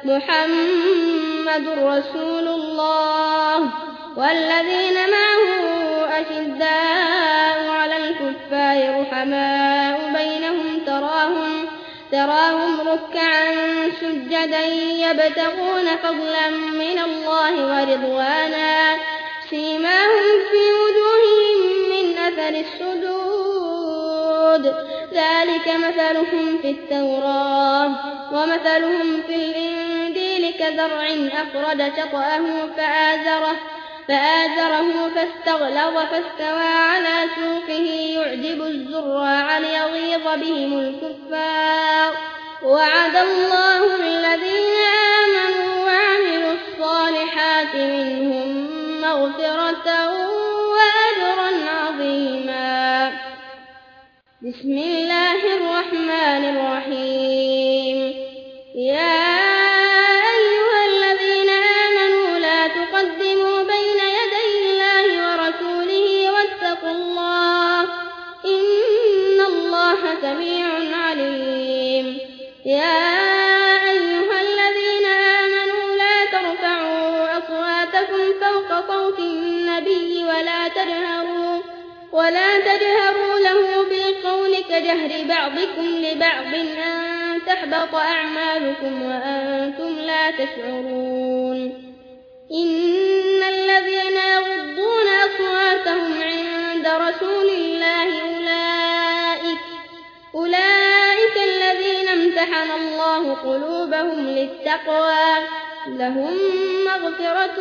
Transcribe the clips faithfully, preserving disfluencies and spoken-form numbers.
محمد رسول الله والذين معه أشداء على الكفار رحماء بينهم تراهم تراهم ركعا سجدا يبتغون فضلا من الله ورضوانا سيماهم في وجوههم من أثر السجود ذلك مثلهم في التوراة ومثلهم في الإنجيل كزرع أخرج شطأه فآزره فآزره فاستغلظ فاستوى على سوقه يعجب الزراع ليغيظ بهم الكفار وعد الله الذين آمنوا وعملوا الصالحات منهم مغفرة وأجرا عظيما. بسم الله الرحمن الرحيم. يا أيها الذين آمنوا لا تقدموا بين يدي الله ورسوله واتقوا الله إن الله سميع عليم. يا أيها الذين آمنوا لا ترفعوا أصواتكم فوق صوت النبي ولا تجهروا ولا تجهروا له بالقول كجهر بعضكم لبعض أن تحبط أعمالكم وأنتم لا تشعرون. إن الذين يغضون أصواتهم عند رسول الله أولئك أولئك الذين امتحن الله قلوبهم للتقوى لهم مغفرة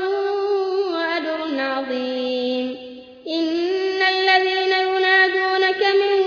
وأجر عظيم. إن الذين ينادونك من